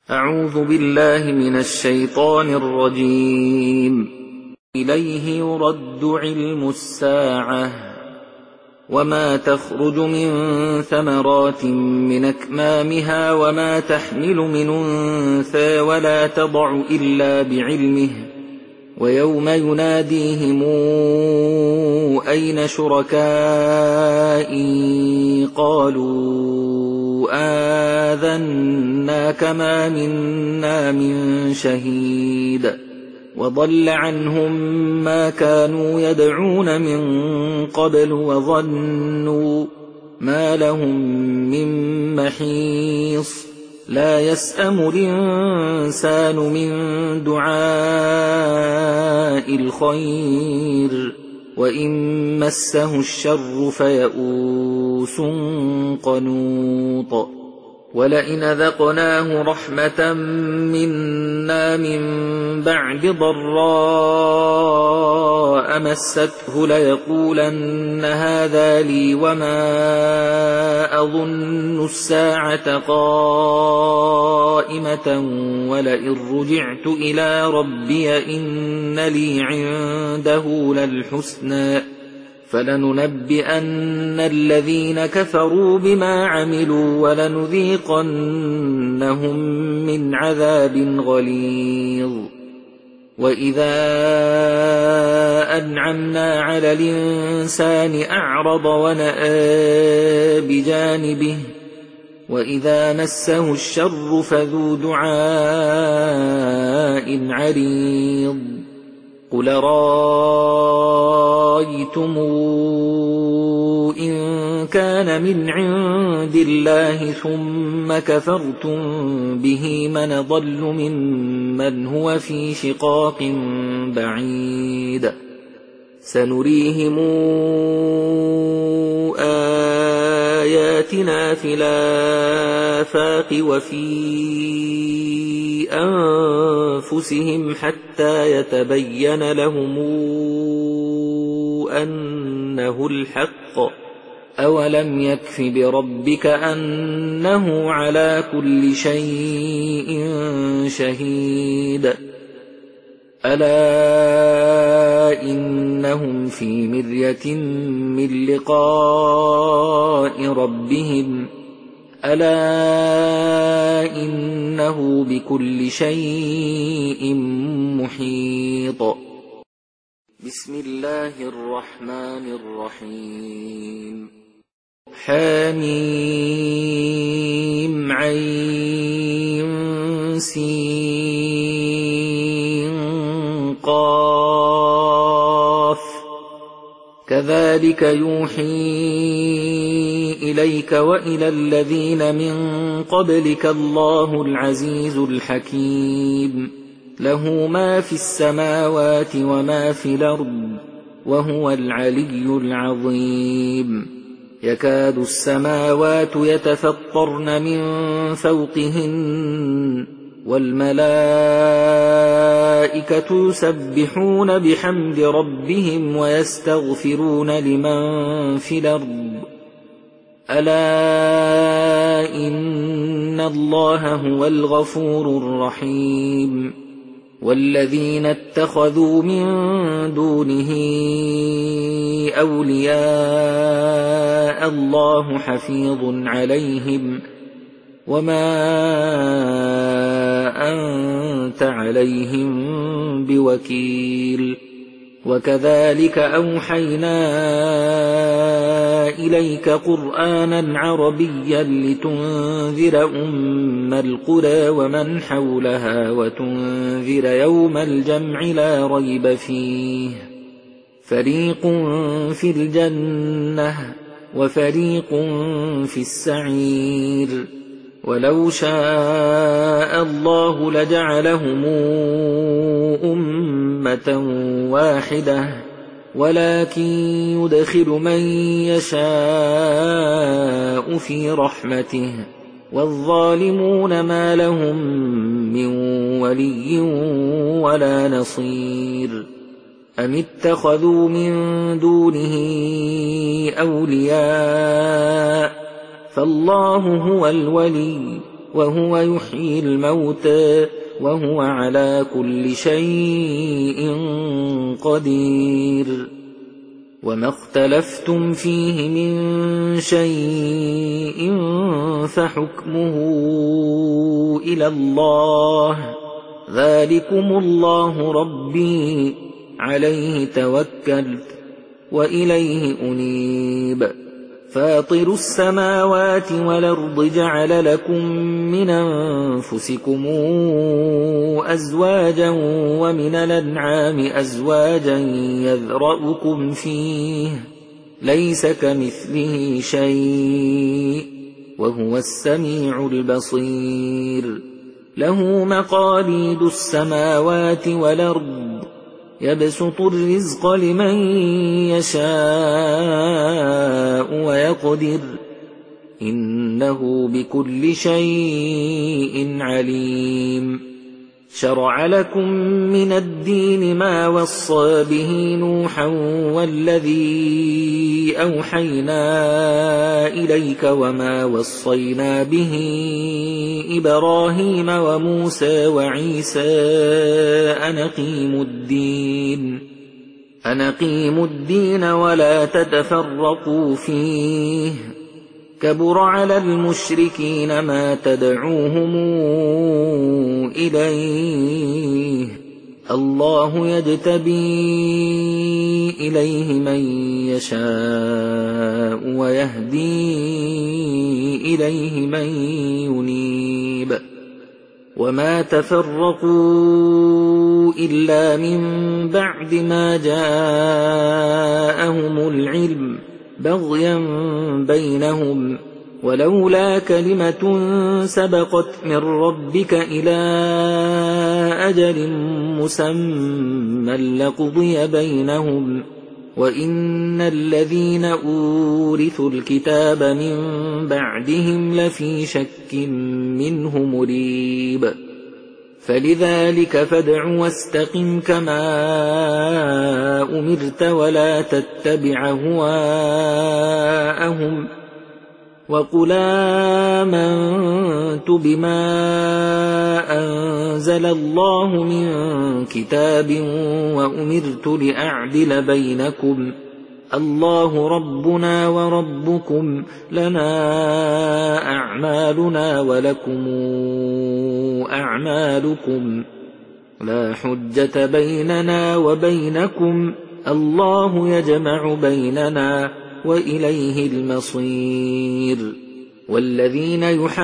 أعوذ بالله من الشيطان الرجيم. إليه يرد علم الساعة وما تخرج من ثمرات من أكمامها وما تحمل من أنثى ولا تضع إلا بعلمه ويوم يناديهم أين شركائي قالوا آذناك ما منا من شهيد وضل عنهم ما كانوا يدعون من قبل وظنوا ما لهم من محيص لا يسأم الإنسان من دعاء الخير وإن مسه الشر فيئوس قنوط ولئن ذقناه رحمة منا من بعد ضراء مسته ليقولن هذا لي وما أظن الساعة قائمة ولئن رجعت إلى ربي إن لي عنده للحسنى فلننبئن الذين كفروا بما عملوا ولنذيقنهم من عذاب غليظ وإذا أنعمنا على الإنسان أعرض ونأى بجانبه وإذا مسه الشر فذو دعاء عريض قل رأيتم إن كان من عند الله ثم كفرتم به من ضل ممن هو في شقاق بعيد سنريهم آياتنا في الآفاق وفي أنفسهم حتى يتبين لهم أنه الحق أولم يكف بربك أنه على كل شيء شهيد ألا إنهم في مرية من لقاء ربهم ألا إنه بكل شيء محيط بسم الله الرحمن الرحيم حميم عين سين قاف كذلك يوحي إليك وإلى الذين من قبلك الله العزيز الحكيم له ما في السماوات وما في الأرض وهو العلي العظيم يكاد السماوات يتفطرن من فوقهن والملائكة يسبحون بحمد ربهم ويستغفرون لمن في الأرض ألا إن الله هو الغفور الرحيم والذين اتخذوا من دونه أولياء الله حفيظ عليهم وما أنت عليهم بوكيل وكذلك أوحينا إليك قرآنا عربيا لتنذر أم القرى ومن حولها وتنذر يوم الجمع لا ريب فيه فريق في الجنة وفريق في السعير ولو شاء الله لجعلهم أمة واحدة ولكن يدخل من يشاء في رحمته والظالمون ما لهم من ولي ولا نصير أم اتخذوا من دونه أولياء فالله هو الولي وهو يحيي الموتى وهو على كل شيء قدير وما اختلفتم فيه من شيء فحكمه إلى الله ذلكم الله ربي عليه توكلت وإليه أنيب فاطر السماوات والأرض جعل لكم من أنفسكم أزواجا ومن الأنعام أزواجا يذرأكم فيه ليس كمثله شيء وهو السميع البصير له مقاليد السماوات والأرض يبسط الرزق لمن يشاء ويقدر إنه بكل شيء عليم شرع لكم من الدين ما وصى به نوحا والذي أوحينا إليك وما وصينا به إبراهيم وموسى وعيسى أن أقيموا الدين ولا تتفرقوا فيه كبر على المشركين ما تدعوهم إليه الله يجتبي إليه من يشاء ويهدي إليه من ينيب وما تفرقوا إلا من بعد ما جاءهم العلم بغيا بينهم ولولا كلمة سبقت من ربك إلى أجل مسمى لقضي بينهم وإن الذين أورثوا الكتاب من بعدهم لفي شك منه مريب فلذلك فادع واستقم كما أمرت ولا تتبع هواءهم وقل آمنت بما أنزل الله من كتاب وأمرت لأعدل بينكم الله ربنا وربكم لنا أعمالنا ولكم أعمالكم لا حجة بيننا وبينكم الله يجمع بيننا وإليه المصير والذين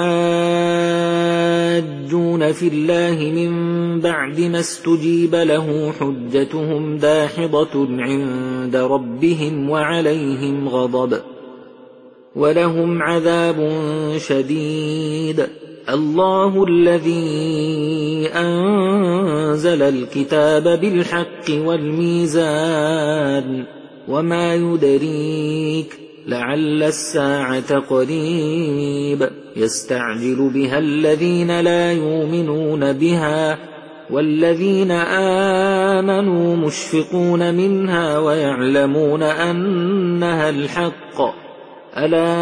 يحاجون في الله من بعد ما استجيب له حجتهم داحضة عند ربهم وعليهم غضب ولهم عذاب شديد الله الذي أنزل الكتاب بالحق والميزان وما يدريك لعل الساعة قريب يستعجل بها الذين لا يؤمنون بها والذين آمنوا مشفقون منها ويعلمون أنها الحق ألا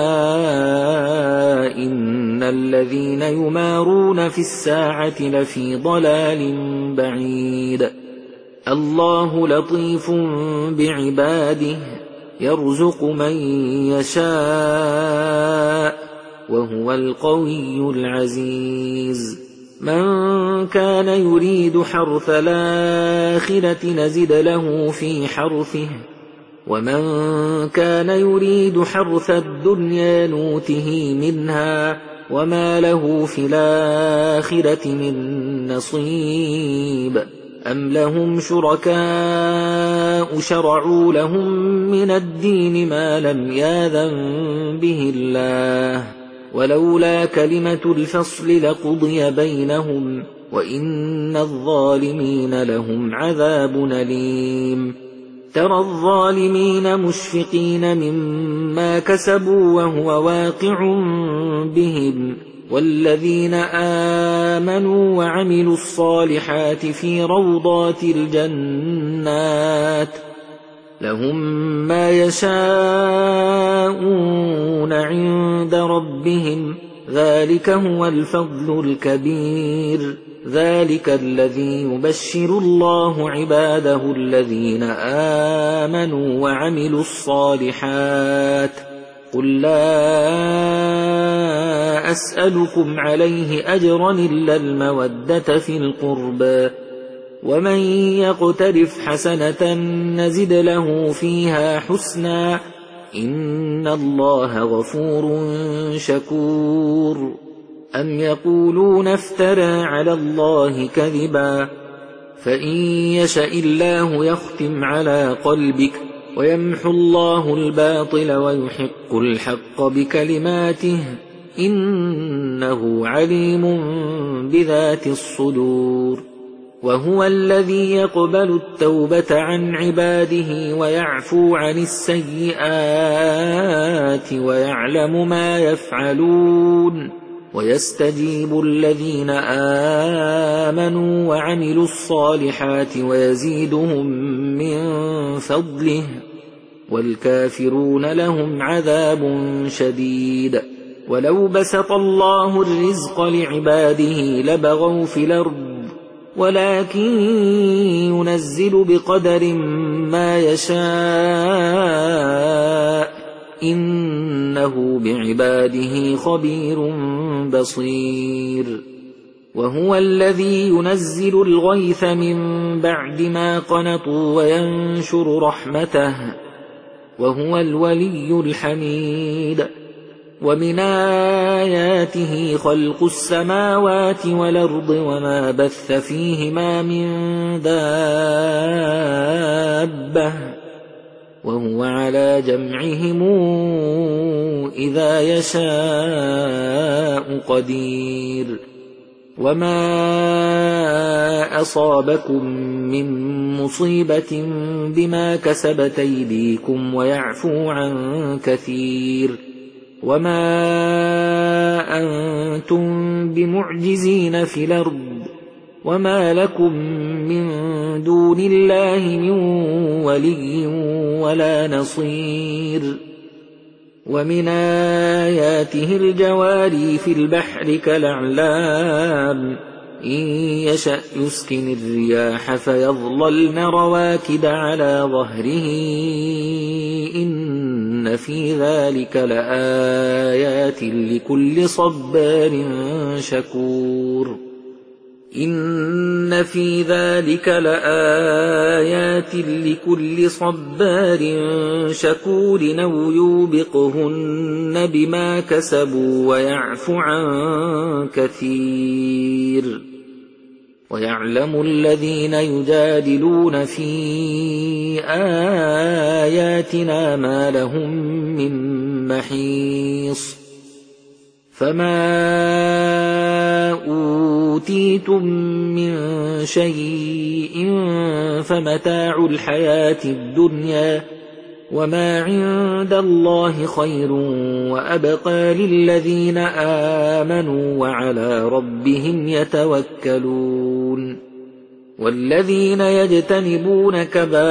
إن الذين يمارون في الساعة لفي ضلال بعيد الله لطيف بعباده يرزق من يشاء وهو القوي العزيز من كان يريد حرث الآخرة نزد له في حرثه ومن كان يريد حرث الدنيا نوته منها وما له في الآخرة من نصيب أم لهم شركاء شرعوا لهم من الدين ما لم يأذن به الله ولولا كلمة الفصل لقضي بينهم وإن الظالمين لهم عذاب أليم ترى الظالمين مشفقين مما كسبوا وهو واقع بهم والذين آمنوا وعملوا الصالحات في روضات الجنات لهم ما يشاءون عند ربهم ذلك هو الفضل الكبير. ذلك الذي يبشر الله عباده الذين آمنوا وعملوا الصالحات. قل لا أسألكم عليه أجرا إلا المودة في القربى، ومن يقترف حسنة نزد له فيها حسنا، إن الله غفور شكور. أم يقولون افترى على الله كذبا، فإن يشأ الله يختم على قلبك ويمحو الله الباطل ويحق الحق بكلماته، إنه عليم بذات الصدور. وهو الذي يقبل التوبة عن عباده ويعفو عن السيئات ويعلم ما يفعلون، ويستجيب الذين آمنوا وعملوا الصالحات ويزيدهم من فضله، والكافرون لهم عذاب شديد. ولو بسط الله الرزق لعباده لبغوا في الأرض، ولكن ينزل بقدر ما يشاء، إنه بعباده خبير بصير. وهو الذي ينزل الغيث من بعد ما قنطوا وينشر رحمته، وهو الولي الحميد. ومن آياته خلق السماوات والأرض وما بث فيهما من دابة، وهو على جمعهم إذا يشاء قدير. وما أصابكم من مصيبة بما كسبت أيديكم ويعفو عن كثير، وما أنتم بمعجزين في الأرض، وما لكم من دون الله من ولي ولا نصير. ومن آياته الجواري في البحر كالأعلام، إن يشأ يسكن الرياح فيظللن رواكد على ظهره، إن في ذلك لآيات لكل صبار شكور. إن في ذلك لآيات لكل صبار شكور، أو يوبقهن بما كسبوا ويعفو عن كثير. ويعلم الذين يجادلون في آياتنا ما لهم من محيص. فما أوتيتم من شيء فمتاع الحياة الدنيا، وما عند الله خير وأبقى للذين آمنوا وعلى ربهم يتوكلون. والذين يجتنبون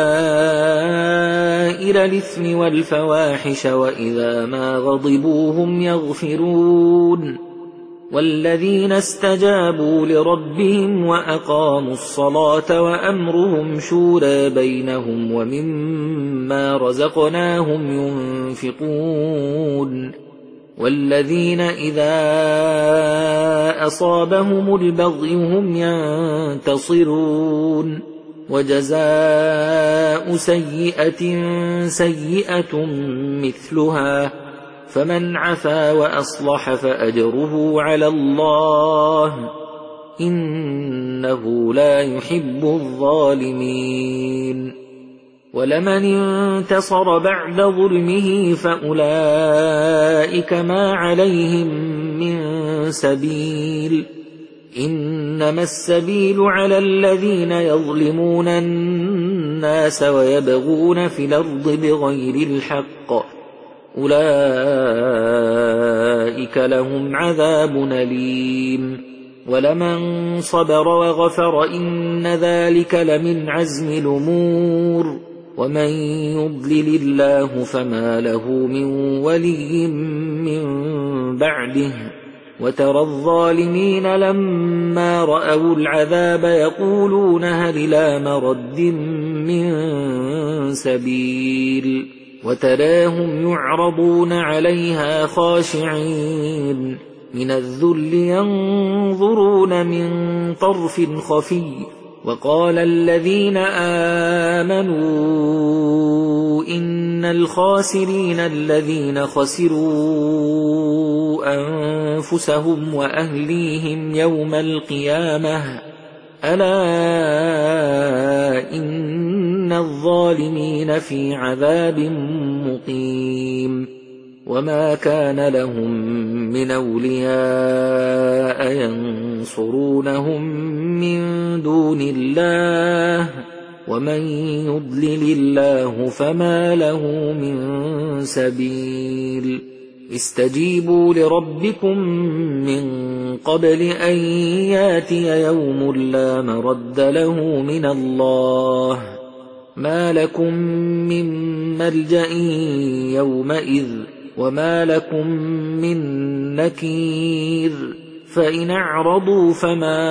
كبائر الإثم والفواحش وإذا ما غضبوا هم يغفرون. والذين استجابوا لربهم وأقاموا الصلاة وأمرهم شورى بينهم ومما رزقناهم ينفقون. والذين إذا أصابهم البغي هم ينتصرون. وجزاء سيئة سيئة مثلها، فمن عفا وأصلح فأجره على الله، إنه لا يحب الظالمين. ولمن انتصر بعد ظلمه فأولئك ما عليهم من سبيل، إنما السبيل على الذين يظلمون الناس ويبغون في الأرض بغير الحق، أولئك لهم عذاب أليم. ولمن صبر وغفر إن ذلك لمن عزم الأمور. ومن يضلل الله فما له من ولي من بعده، وترى الظالمين لما رأوا العذاب يقولون هل إلى مرد من سبيل وتراهم يعرضون عليها خاشعين من الذل ينظرون من طرف خفي وقال الذين آمنوا إن الخاسرين الذين خسروا أنفسهم وأهليهم يوم القيامة ألا إن الظالمين في عذاب مقيم وما كان لهم من أولياء ينصرونهم من دون الله ومن يضلل الله فما له من سبيل استجيبوا لربكم من قبل أن ياتي يوم لا مرد له من الله ما لكم من ملجأ يومئذ وما لكم من نكير فإن أعرضوا فما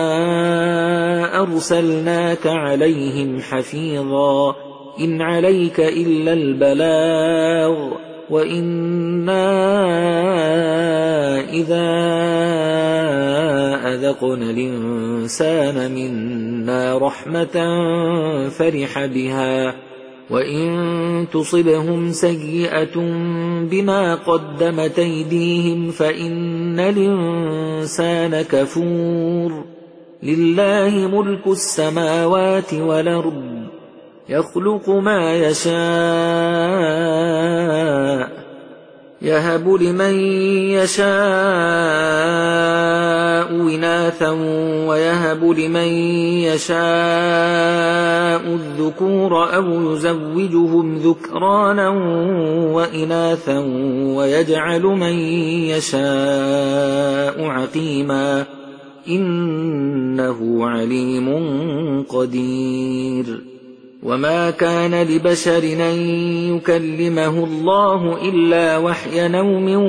أرسلناك عليهم حفيظا إن عليك إلا البلاغ وإنا إذا أذقنا الإنسان منا رحمة فرح بها وإن تصبهم سيئة بما قدمت أيديهم فإن الإنسان كفور لله ملك السماوات والأرض يخلق ما يشاء يهب لمن يشاء إناثا ويهب لمن يشاء الذكور أو يزوجهم ذكرانا وإناثا ويجعل من يشاء عقيما إنه عليم قدير وما كان لبشر أن يكلمه الله إلا وحيا أو من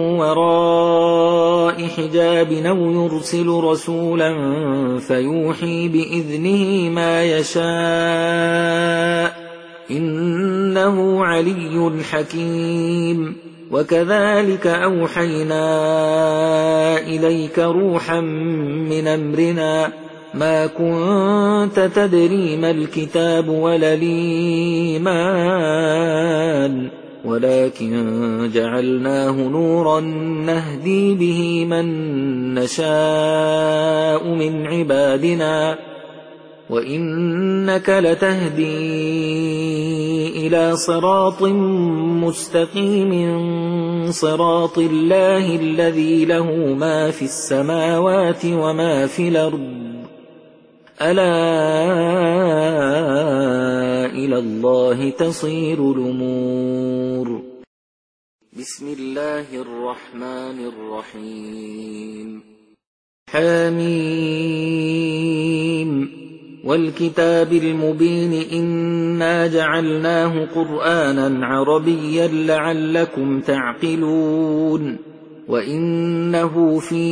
وراء حجاب أو يرسل رسولا فيوحي بإذنه ما يشاء إنه علي حكيم وكذلك أوحينا إليك روحا من أمرنا ما كنت تدري ما الكتاب ولا الإيمان ولكن جعلناه نورا نهدي به من نشاء من عبادنا وإنك لتهدي إلى صراط مستقيم صراط الله الذي له ما في السماوات وما في الأرض ألا إلى الله تصير الأمور بسم الله الرحمن الرحيم حميم والكتاب المبين إنا جعلناه قرآنا عربيا لعلكم تعقلون وإنه في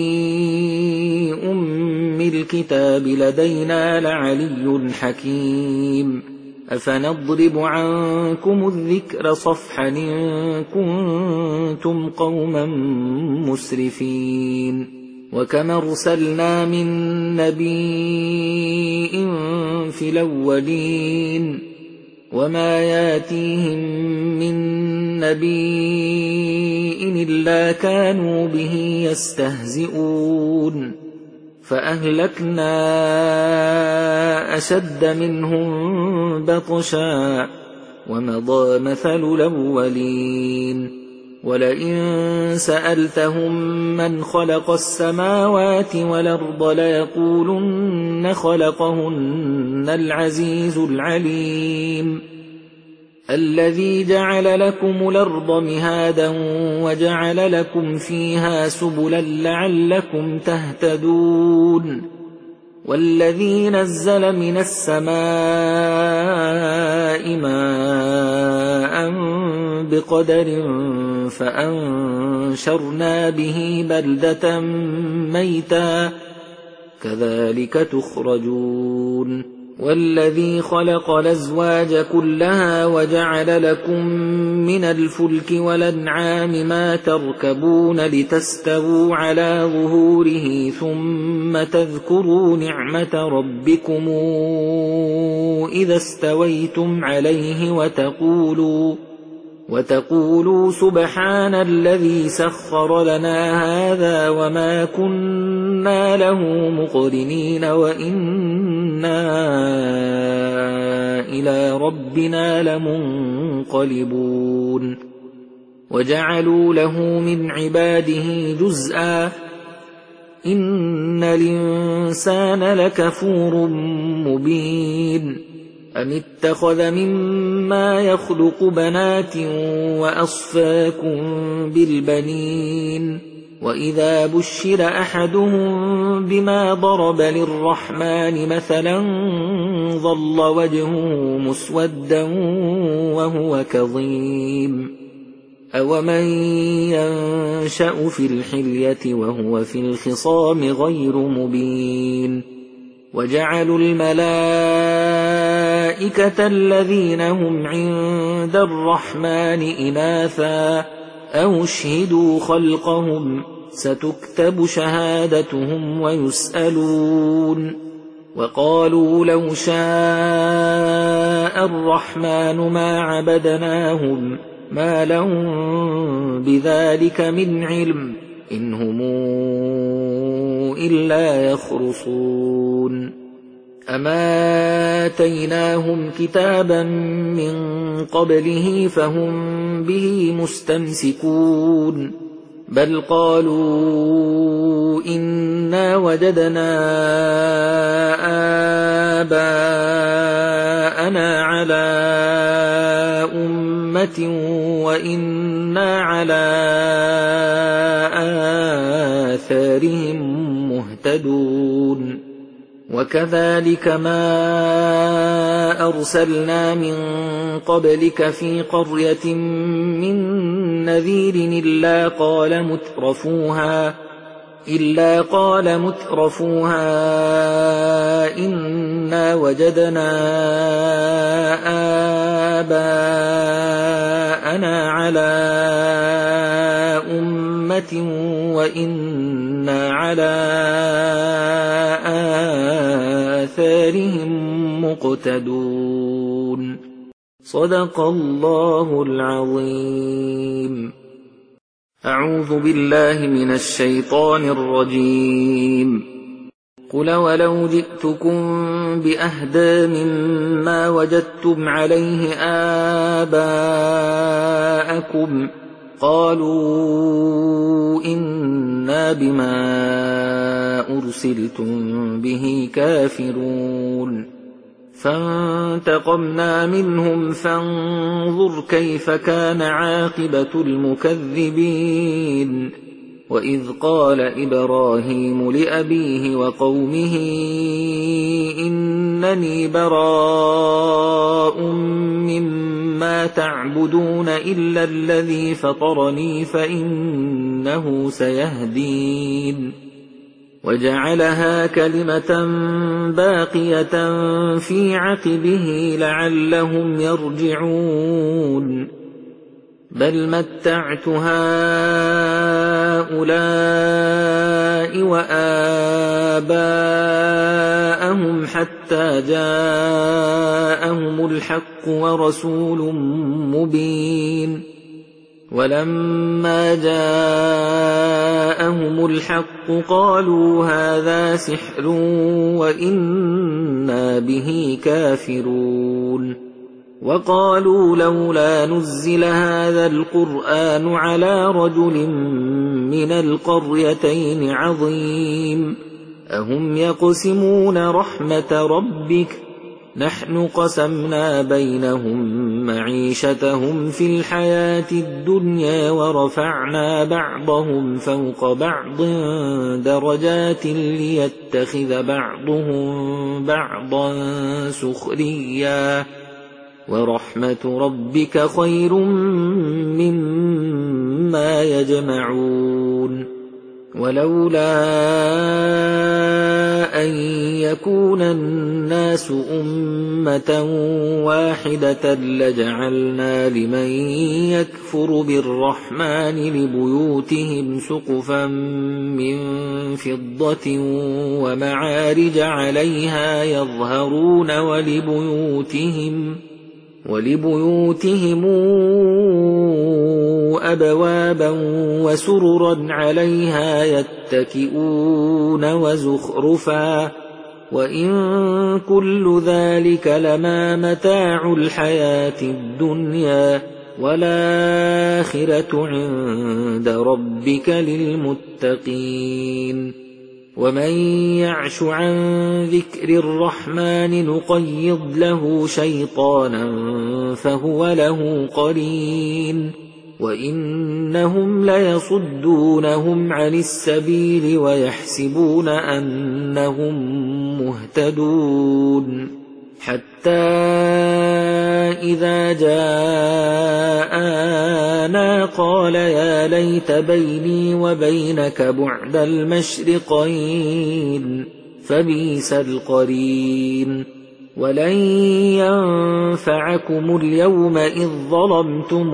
أم الكتاب لدينا لعلي حكيم أفنضرب عنكم الذكر صفحا إن كنتم قوما مسرفين وكم أرسلنا من نبي في الأولين وما ياتيهم من نبي إلا كانوا به يستهزئون فأهلكنا أشد منهم بطشا ومضى مثل الأولين ولئن سألتهم من خلق السماوات والأرض ليقولن خلقهن العزيز العليم الذي جعل لكم الأرض مهادا وجعل لكم فيها سبلا لعلكم تهتدون والذي نزل من السماء ماء بقدر فأنشرنا به بلدة ميتا كذلك تخرجون والذي خلق الأزواج كلها وجعل لكم من الفلك والأنعام ما تركبون لتستووا على ظهوره ثم تذكروا نعمة ربكم إذا استويتم عليه وتقولوا سبحان الذي سخر لنا هذا وما كنا له مقرنين وإنا إلى ربنا لمنقلبون وجعلوا له من عباده جزءا إن الإنسان لكفور مبين أم اتخذ مما يخلق بنات وأصفاكم بالبنين وإذا بشر أحدهم بما ضرب للرحمن مثلا ظل وجهه مسودا وهو كظيم أومن ينشأ في الحلية وهو في الخصام غير مبين وجعلوا الملائكة الذين هم عند الرحمن إناثا أو اشهدوا خلقهم ستكتب شهادتهم ويسألون وقالوا لو شاء الرحمن ما عبدناهم ما لهم بذلك من علم إن هم إلا يخرصون أما آتيناهم كتابا من قبله فهم به مستمسكون بل قالوا إنا وجدنا آباءنا على أمة وإنا على آثارهم مهتدون وكذلك ما أرسلنا من قبلك في قرية من نذير إلا قال مترفوها إنا وجدنا آباءنا على أمة وإنا على آثارهم مقتدون صدق الله العظيم. أعوذ بالله من الشيطان الرجيم. قل ولو جئتكم بأهدى مما وجدتم عليه آباءكم قالوا إنا بما أرسلتم به كافرون فانتقمنا منهم فانظر كيف كان عاقبة المكذبين وإذ قال إبراهيم لأبيه وقومه إنني براء مما تعبدون إلا الذي فطرني فإنه سيهدين وجعلها كلمة باقية في عقبه لعلهم يرجعون بل متعت هؤلاء وآباءهم حتى جاءهم الحق ورسول مبين ولما جاءهم الحق قالوا هذا سحر وإنا به كافرون وقالوا لولا نزل هذا القرآن على رجل من القريتين عظيم أهم يقسمون رحمة ربك نحن قسمنا بينهم معيشتهم في الحياة الدنيا ورفعنا بعضهم فوق بعض درجات ليتخذ بعضهم بعضا سخريا ورحمة ربك خير ما يجمعون ولولا أن يكون الناس أمة واحدة لجعلنا لمن يكفر بالرحمن لبيوتهم سقفا من فضة ومعارج عليها يظهرون ولبيوتهم أبوابا وسررا عليها يتكئون وزخرفا وإن كل ذلك لما متاع الحياة الدنيا والآخرة عند ربك للمتقين ومن يعش عن ذكر الرحمن نقيض له شيطانا فهو له قرين وإنهم ليصدونهم عن السبيل ويحسبون أنهم مهتدون حتى إذا جاءنا قال يا ليت بيني وبينك بعد المشرقين فبئس القرين ولن ينفعكم اليوم إذ ظلمتم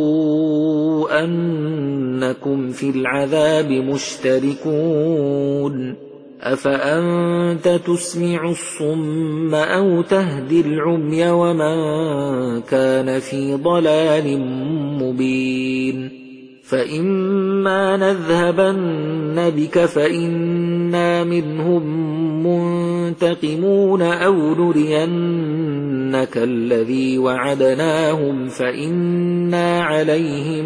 أنكم في العذاب مشتركون أفأنت تسمع الصم أو تهدي العمي ومن كان في ضلال مبين فإما نذهبن بك فإنا منهم منتقمون أو نرينك الذي وعدناهم فإنا عليهم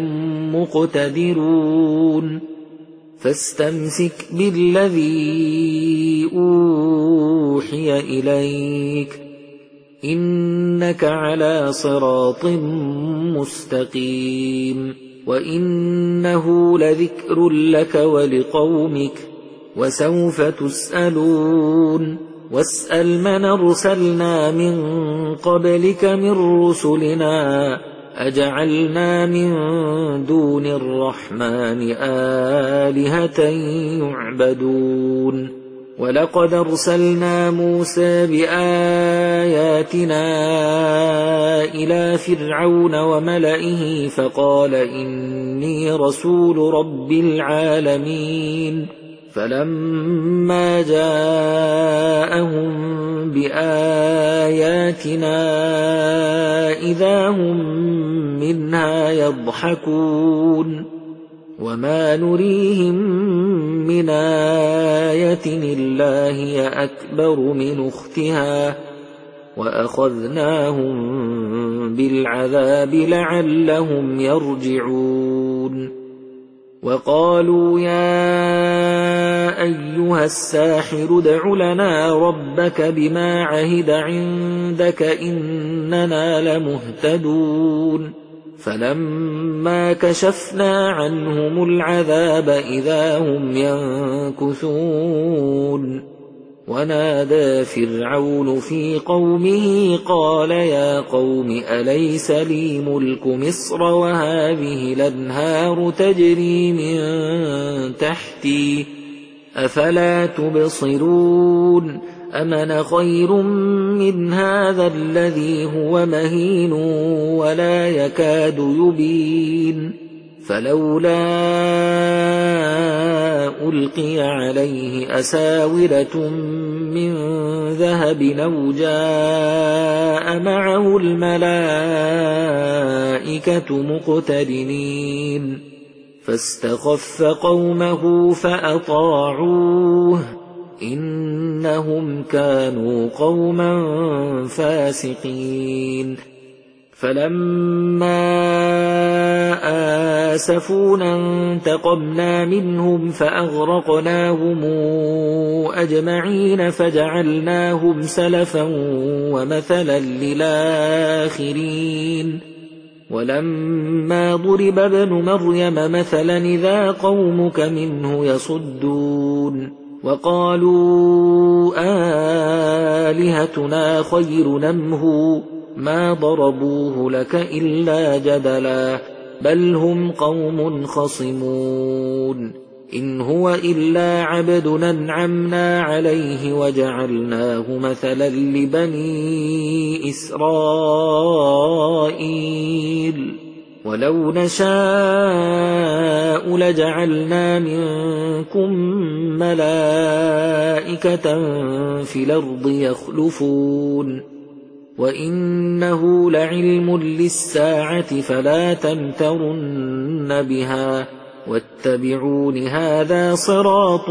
مقتدرون فاستمسك بالذي أوحي إليك إنك على صراط مستقيم وإنه لذكر لك ولقومك وسوف تسألون واسأل من أرسلنا من قبلك من رسلنا أجعلنا من دون الرحمن آلهة يعبدون ولقد أرسلنا موسى بآياتنا إلى فرعون وملئه فقال إني رسول رب العالمين فلما جاءهم بآياتنا إذا هم منها يضحكون وما نريهم من آية إلا هي أكبر من أختها وأخذناهم بالعذاب لعلهم يرجعون وقالوا يا أيها الساحر ادع لنا ربك بما عهد عندك إننا لمهتدون فلما كشفنا عنهم العذاب إذا هم ينكثون ونادى فرعون في قومه قال يا قوم أليس لي ملك مصر وهذه الأنهار تجري من تحتي أفلا تبصرون أمن خير من هذا الذي هو مهين ولا يكاد يبين فلولا ألقي عليه أساورة من ذهب أو جاء معه الملائكة مقترنين فاستخف قومه فأطاعوه إنهم كانوا قوما فاسقين فلما آسفونا انتقمنا منهم فأغرقناهم أجمعين فجعلناهم سلفا ومثلا للآخرين ولما ضرب ابن مريم مثلا إذا قومك منه يصدون وقالوا آلهتنا خير نمه ما ضربوه لك إلا جدلا بل هم قوم خصمون إن هو إلا عبد أنعمنا عليه وجعلناه مثلا لبني إسرائيل ولو نشاء لجعلنا منكم ملائكة في الأرض يخلفون وإنه لعلم للساعة فلا تمترن بها واتبعون هذا صراط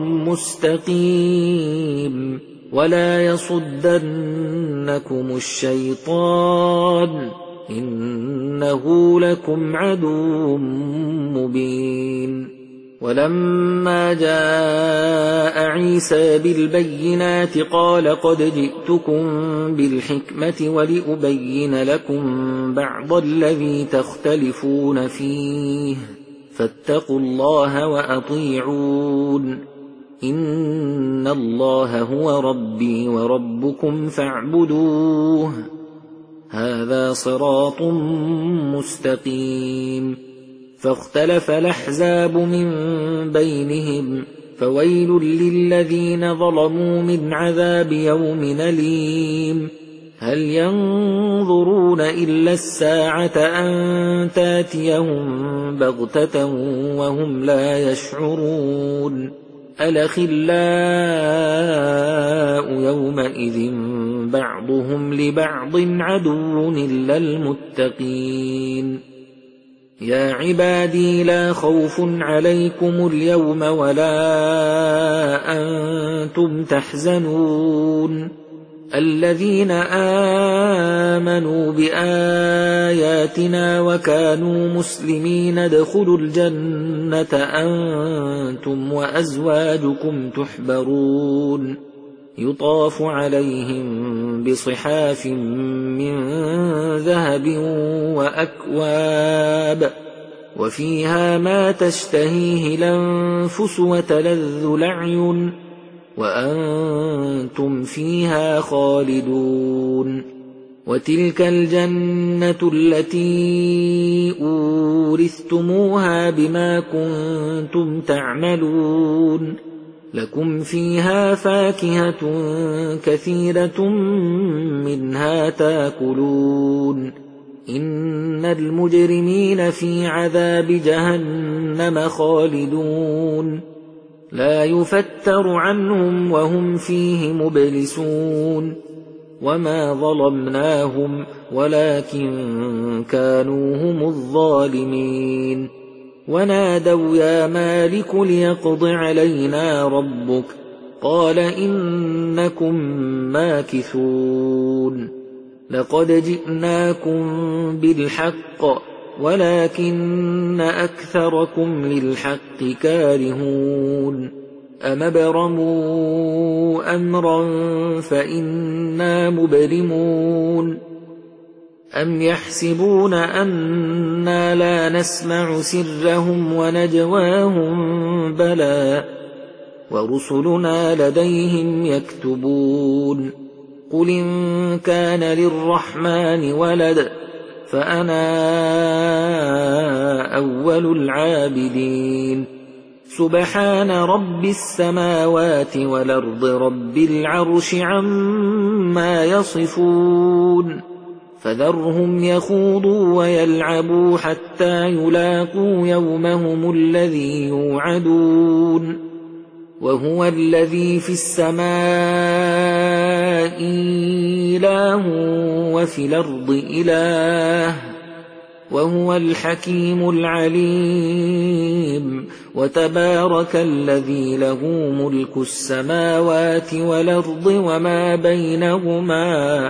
مستقيم ولا يصدنكم الشيطان إنه لكم عدو مبين ولما جاء عيسى بالبينات قال قد جئتكم بالحكمة ولأبين لكم بعض الذي تختلفون فيه فاتقوا الله وأطيعون إن الله هو ربي وربكم فاعبدوه هذا صراط مستقيم فاختلف الأحزاب من بينهم فويل للذين ظلموا من عذاب يوم أليم هل ينظرون إلا الساعة أن تاتيهم بغتة وهم لا يشعرون الأخلاء يومئذ بعضهم لبعض عدو إلا المتقين يا عبادي لا خوف عليكم اليوم ولا أنتم تحزنون الذين آمنوا بآياتنا وكانوا مسلمين ادخلوا الجنة أنتم وأزواجكم تحبرون يطاف عليهم بصحاف من ذهب وأكواب وفيها ما تشتهيه الأنفس وتلذ الأعين وأنتم فيها خالدون وتلك الجنة التي أورثتموها بما كنتم تعملون لكم فيها فاكهة كثيرة منها تاكلون إن المجرمين في عذاب جهنم خالدون لا يفتر عنهم وهم فيه مبلسون وما ظلمناهم ولكن كانوا هم الظالمين ونادوا يا مالك ليقض علينا ربك قال إنكم ماكثون لقد جئناكم بالحق ولكن أكثركم للحق كارهون أم ابرموا أمرا فإنا مبرمون أم يحسبون أنا لا نسمع سرهم ونجواهم بلى ورسلنا لديهم يكتبون قل إن كان للرحمن ولد فأنا أول العابدين سبحان رب السماوات والأرض رب العرش عما يصفون فذرهم يخوضوا ويلعبوا حتى يلاقوا يومهم الذي يوعدون وهو الذي في السماء إله وفي الأرض إله وهو الحكيم العليم وتبارك الذي له ملك السماوات والأرض وما بينهما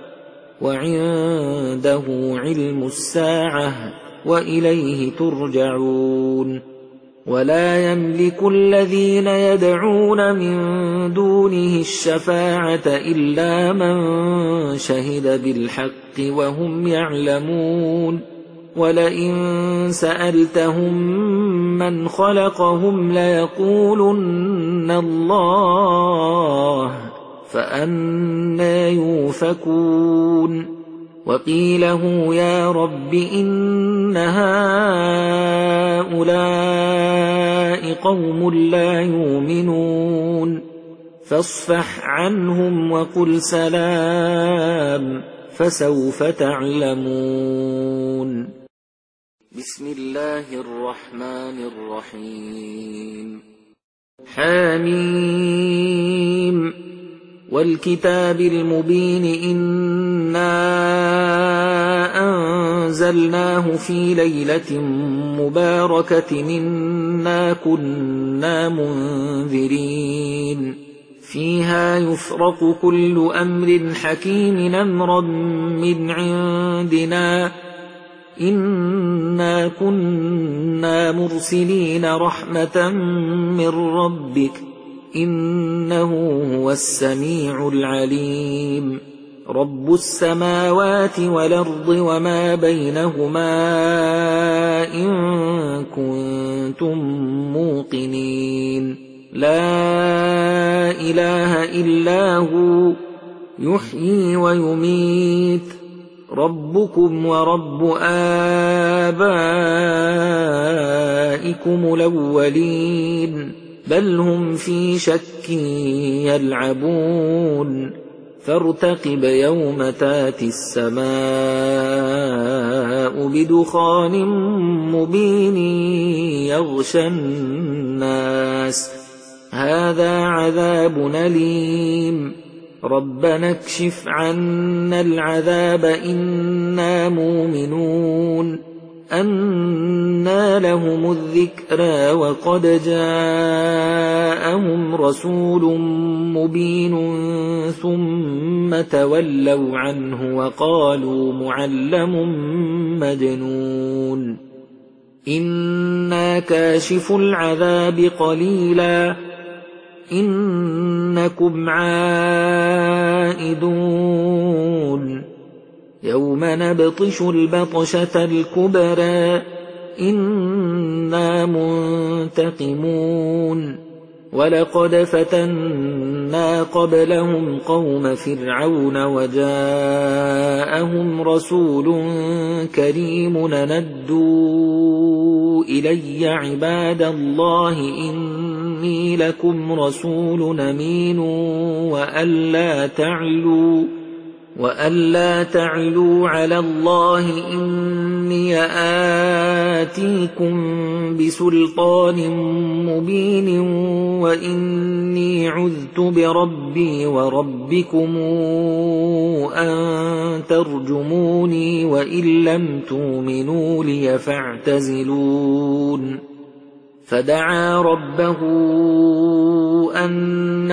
وعنده علم الساعة وإليه ترجعون ولا يملك الذين يدعون من دونه الشفاعة إلا من شهد بالحق وهم يعلمون ولئن سألتهم من خلقهم ليقولن الله فأنى يؤفكون وقيله يا رب إن هؤلاء قوم لا يؤمنون فاصفح عنهم وقل سلام فسوف تعلمون. بسم الله الرحمن الرحيم. حميم والكتاب المبين إنا أنزلناه في ليلة مباركة إنا كنا منذرين فيها يفرق كل أمر حكيم أمرا من عندنا إنا كنا مرسلين رحمة من ربك إنه هو السميع العليم. رب السماوات والأرض وما بينهما إن كنتم موقنين لا إله إلا هو يحيي ويميت ربكم ورب آبائكم الأولين بل هم في شك يلعبون فارتقب يوم تاتي السماء بدخان مبين يغشى الناس هذا عذاب أليم ربنا اكشف عنا العذاب إنا مؤمنون أنى لهم الذكرى وقد جاءهم رسول مبين ثم تولوا عنه وقالوا معلم مجنون إنا كاشف العذاب قليلا إنكم عائدون يوم نبطش البطشة الكبرى إنا منتقمون ولقد فتنا قبلهم قوم فرعون وجاءهم رسول كريم ندوا إلي عباد الله إني لكم رسول أمين وألا تعلوا على الله إني آتيكم بسلطان مبين وإني عذت بربي وربكم أن ترجموني وإن لم تؤمنوا لي فاعتزلون فدعا ربه أن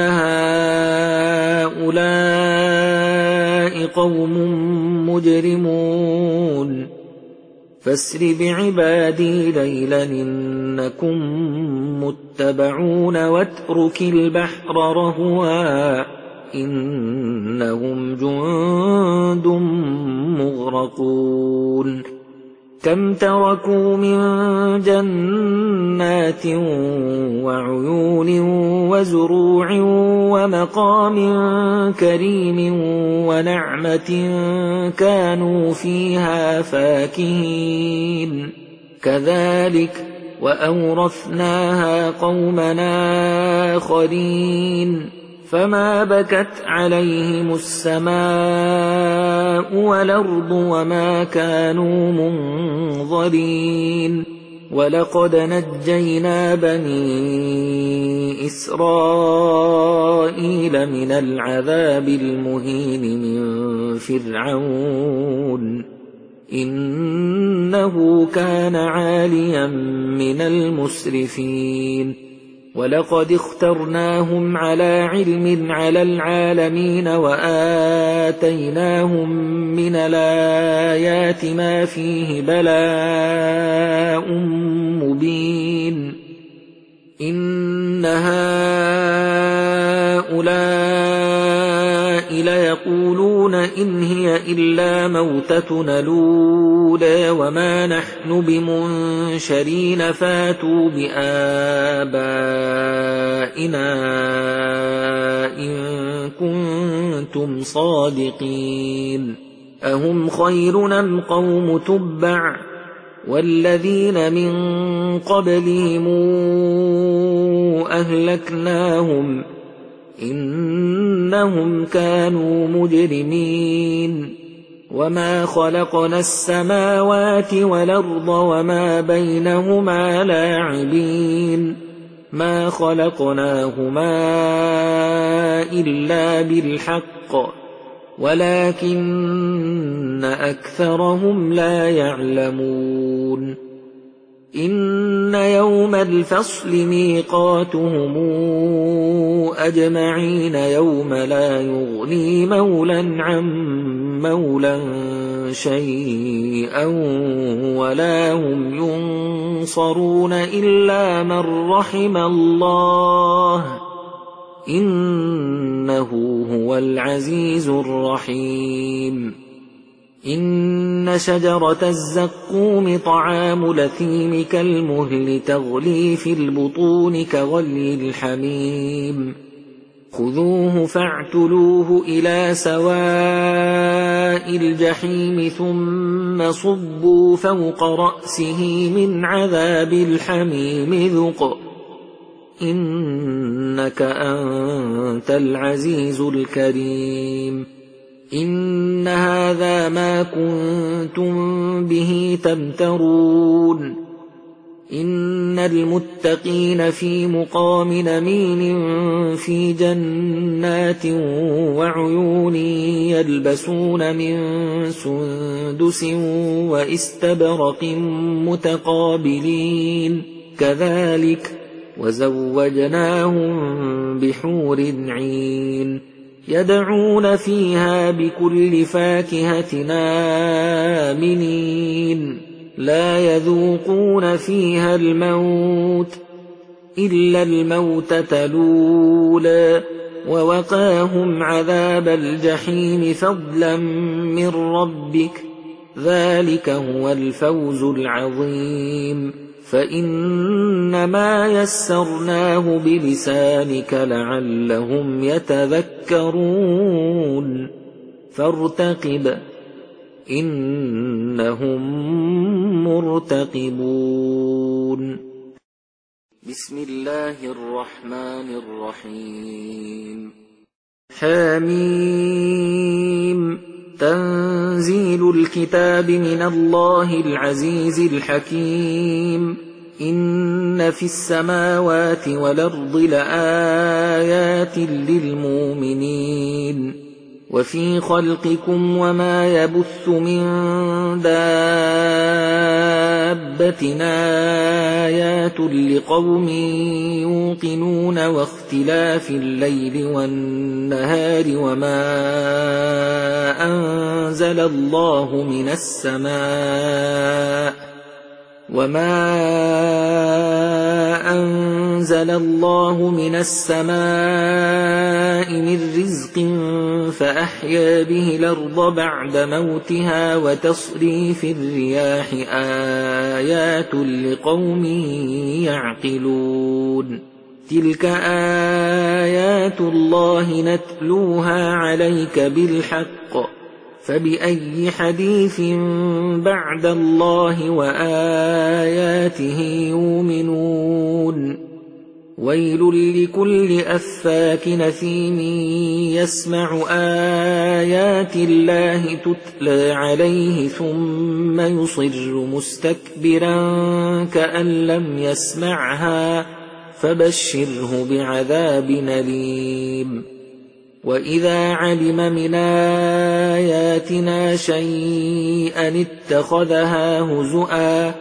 هؤلاء قوم مجرمون فاسر بعبادي ليلا إنكم متبعون واترك البحر رهوا إنهم جند مغرقون كم تركوا من جنات وعيون وزروع ومقام كريم ونعمة كانوا فيها فاكهين كذلك وأورثناها قومنا آخرين فما بكت عليهم السماء والأرض وما كانوا منظرين ولقد نجينا بني إسرائيل من العذاب المهين من فرعون إنه كان عاليا من المسرفين ولقد اخترناهم على علم على العالمين وآتيناهم من الآيات ما فيه بلاء مبين إن هؤلاء ليقولون إن هي إلا موتتنا الأولى وما نحن بمنشرين فاتوا بآبائنا إن كنتم صادقين أهم خير أم قوم تبع والذين من قبلهم أهلكناهم إنهم كانوا مجرمين وما خلقنا السماوات والأرض وما بينهما لاعبين ما خلقناهما إلا بالحق ولكن أكثرهم لا يعلمون إن يوم الفصل ميقاتهم أجمعين يوم لا يغني مولى عن مولى شيئا ولا هم ينصرون إلا من رحم الله إنه هو العزيز الرحيم إن شجرة الزقوم طعام الأثيم كالمهل تغلي في البطون كغلي الحميم خذوه فاعتلوه إلى سواء الجحيم ثم صبوا فوق رأسه من عذاب الحميم ذق إنك أنت العزيز الكريم إن هذا ما كنتم به تمترون إن المتقين في مقام أمين في جنات وعيون يلبسون من سندس وإستبرق متقابلين كذلك وزوجناهم بحور عين يدعون فيها بكل فاكهة آمنين لا يذوقون فيها الموت إلا الموتة الأولى ووقاهم عذاب الجحيم فضلا من ربك ذلك هو الفوز العظيم فإنما يسرناه بلسانك لعلهم يتذكرون فارتقب إنهم مرتقبون بسم الله الرحمن الرحيم حميم تنزيل الكتاب من الله العزيز الحكيم إن في السماوات والأرض لآيات للمؤمنين وفي خلقكم وما يبث من دابة آيات لقوم يوقنون واختلاف الليل والنهار وما أنزل الله من السماء من رزق فأحيا به الأرض بعد موتها وتصريف الرياح آيات لقوم يعقلون تلك آيات الله نتلوها عليك بالحق فبأي حديث بعد الله وآياته يؤمنون ويل لكل أفاك نثيم يسمع آيات الله تتلى عليه ثم يصر مستكبرا كأن لم يسمعها فبشره بعذاب أليم وإذا علم من آياتنا شيئا اتخذها هزؤا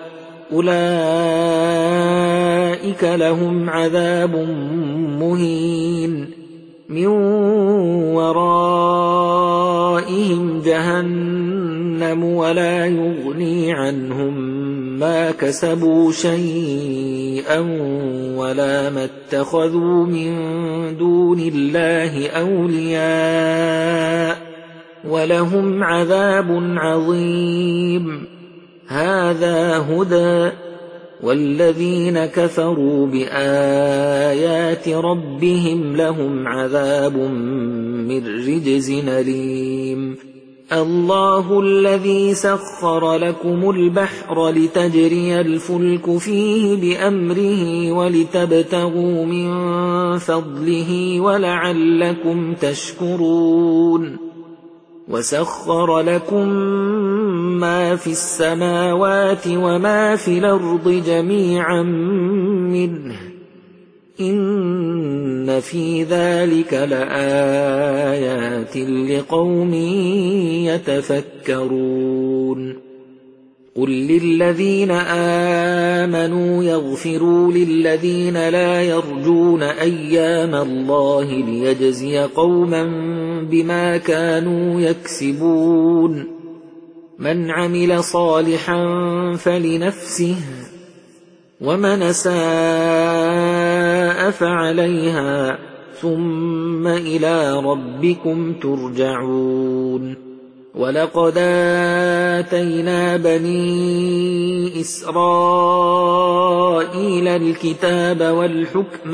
أولئك لهم عذاب مهين من ورائهم جهنم ولا يغني عنهم ما كسبوا شيئا ولا ما اتخذوا من دون الله أولياء ولهم عذاب عظيم هذا هدى والذين كفروا بآيات ربهم لهم عذاب من رجز أليم الله الذي سخر لكم البحر لتجري الفلك فيه بأمره ولتبتغوا من فضله ولعلكم تشكرون وسخر لكم ما في السماوات وما في الأرض جميعا منه إن في ذلك لآيات لقوم يتفكرون قل للذين آمنوا يغفروا للذين لا يرجون أيام الله ليجزي قوما بما كانوا يكسبون من عمل صالحا فلنفسه ومن أساء فعليها ثم إلى ربكم ترجعون ولقد آتينا بني إسرائيل الكتاب والحكم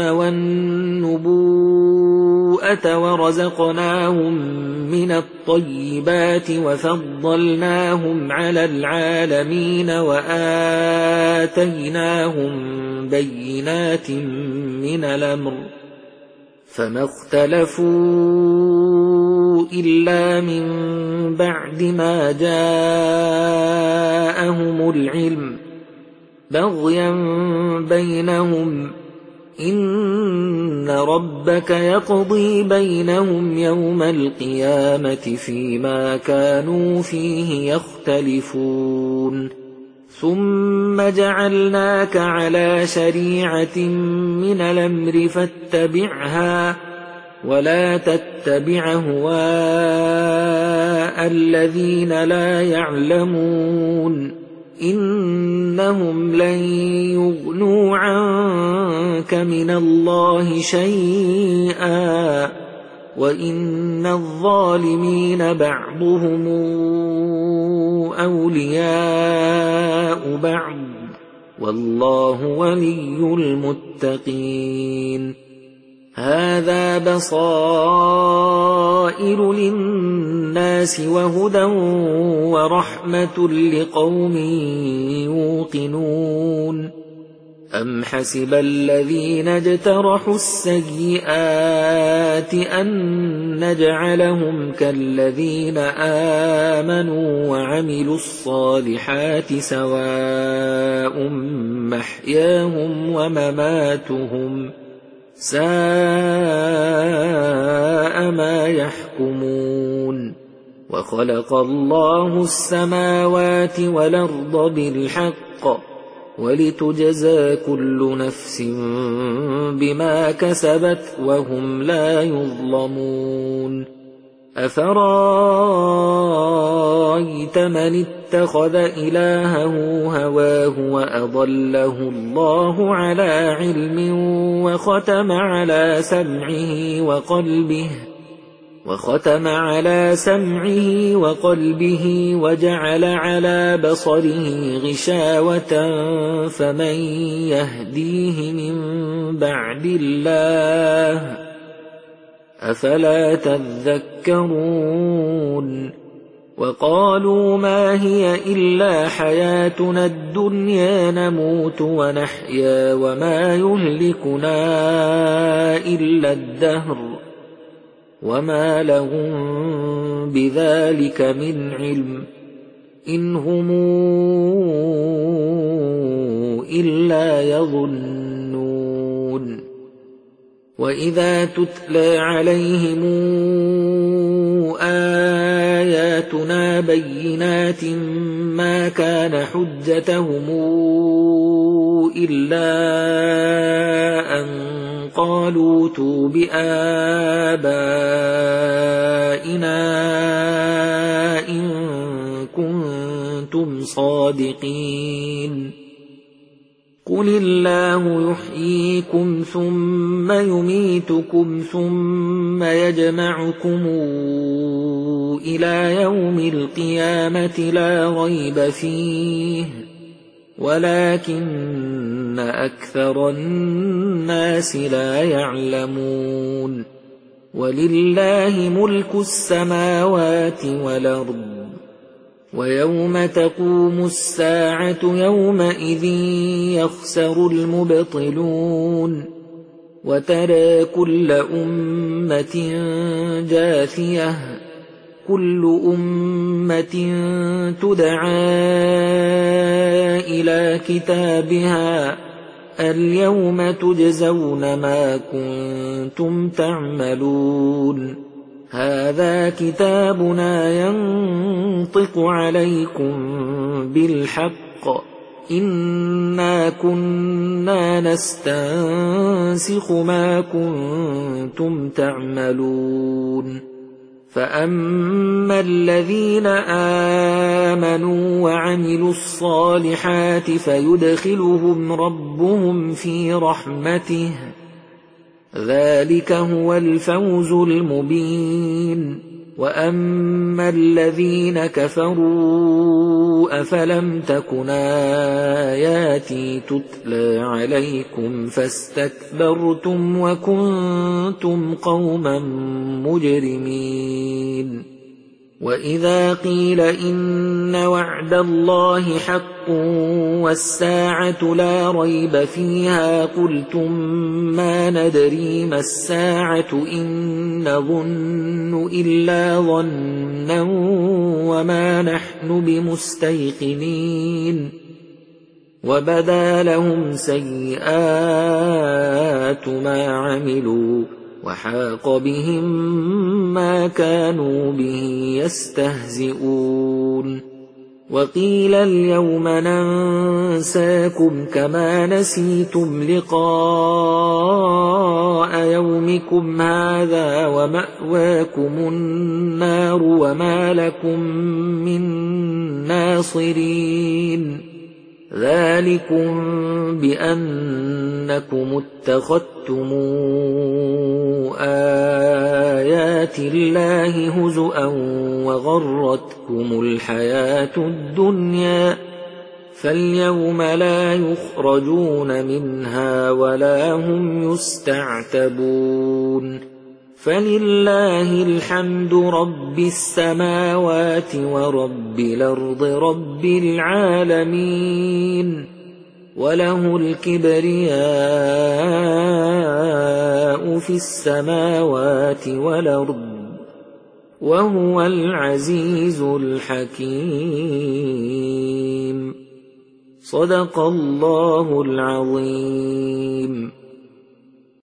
والنبوءة ورزقناهم من الطيبات وفضلناهم على العالمين وآتيناهم بينات من الأمر فما اختلفوا إلا من بعد ما جاءهم العلم بغيا بينهم إن ربك يقضي بينهم يوم القيامة فيما كانوا فيه يختلفون ثم جعلناك على شريعة من الأمر فاتبعها ولا تتبع أهواء الذين لا يعلمون إنهم لن يغنوا عنك من الله شيئا وإن الظالمين بعضهم أولياء بعض والله ولي المتقين هذا بصائر للناس وهدى ورحمة لقوم يوقنون أم حسب الذين اجترحوا السيئات أن نجعلهم كالذين آمنوا وعملوا الصالحات سواء محياهم ومماتهم ساء ما يحكمون وخلق الله السماوات والأرض بالحق ولتجزى كل نفس بما كسبت وهم لا يظلمون أفرأيت من اتخذ إلهه هواه وأضله الله على علم وختم على سمعه وقلبه وجعل على بصره غشاوة فمن يهديه من بعد الله أفلا تذكرون وقالوا ما هي إلا حياتنا الدنيا نموت ونحيا وما يهلكنا إلا الدهر وما لهم بذلك من علم إن هم إلا يظنون وإذا تتلى عليهم آياتنا بينات ما كان حجتهم إلا أن قالوا ائتوا بآبائنا إن كنتم صادقين قل الله يحييكم ثم يميتكم ثم يجمعكم إلى يوم القيامة لا ريب فيه ولكن أكثر الناس لا يعلمون وَلِلَّهِ مُلْكُ السَّمَاوَاتِ وَالْأَرْضِ وَيَوْمَ تَقُومُ السَّاعَةُ يَوْمَئِذٍ يَخْسَرُ الْمُبْطِلُونَ وَتَرَى كُلَّ أُمَّةٍ جَاثِيَةً كُلُّ أُمَّةٍ تُدْعَىٰ إِلَىٰ كِتَابِهَا الْيَوْمَ تُجْزَوْنَ مَا كُنتُمْ تَعْمَلُونَ هَٰذَا كِتَابُنَا يَنطِقُ عَلَيْكُم بِالْحَقِّ إِنَّا كُنَّا نَسْتَنسِخُ مَا كُنتُمْ تَعْمَلُونَ فَأَمَّا الَّذِينَ آمَنُوا وَعَمِلُوا الصَّالِحَاتِ فَيُدْخِلُهُمْ رَبُّهُمْ فِي رَحْمَتِهِ ذَلِكَ هُوَ الْفَوْزُ الْمُبِينُ وَأَمَّا الَّذِينَ كَفَرُوا أَفَلَمْ تَكُنْ آيَاتِي تُتْلَىٰ عَلَيْكُمْ فَاسْتَكْبَرْتُمْ وَكُنتُمْ قَوْمًا مُجْرِمِينَ وَإِذَا قِيلَ إِنَّ وَعْدَ اللَّهِ حَقٌّ وَالسَّاعَةُ لَا رَيْبَ فِيهَا قُلْتُم مَّا نَدْرِي مَا السَّاعَةُ إِن نَّظُنُّ إِلَّا ظَنًّا وَمَا نَحْنُ بِمُسْتَيْقِنِينَ وَبَدَا لَهُمْ سَيِّئَاتُ مَا عَمِلُوا وَحَاقَ بِهِم مَّا كَانُوا بِهِ يَسْتَهْزِئُونَ وَقِيلَ الْيَوْمَ نَنسَاكُمْ كَمَا نَسِيتُمْ لِقَاءَ يَوْمِكُمْ هَٰذَا وَمَأْوَاكُمُ النَّارُ وَمَا لَكُم مِّن نَّاصِرِينَ ذَٰلِكُم بِأَنَّكُمُ اتَّخَذْتُمْ آيَاتِ اللَّهِ هُزُوًا وَغَرَّتْكُمُ الْحَيَاةُ الدُّنْيَا فَالْيَوْمَ لَا يُخْرَجُونَ مِنْهَا وَلَا هُمْ يُسْتَعْتَبُونَ فَلِلَّهِ الْحَمْدُ رَبِّ السَّمَاوَاتِ وَرَبِّ الْأَرْضِ رَبِّ الْعَالَمِينَ وَلَهُ الْكِبْرِيَاءُ فِي السَّمَاوَاتِ وَالْأَرْضِ وَهُوَ الْعَزِيزُ الْحَكِيمُ صدق الله العظيم.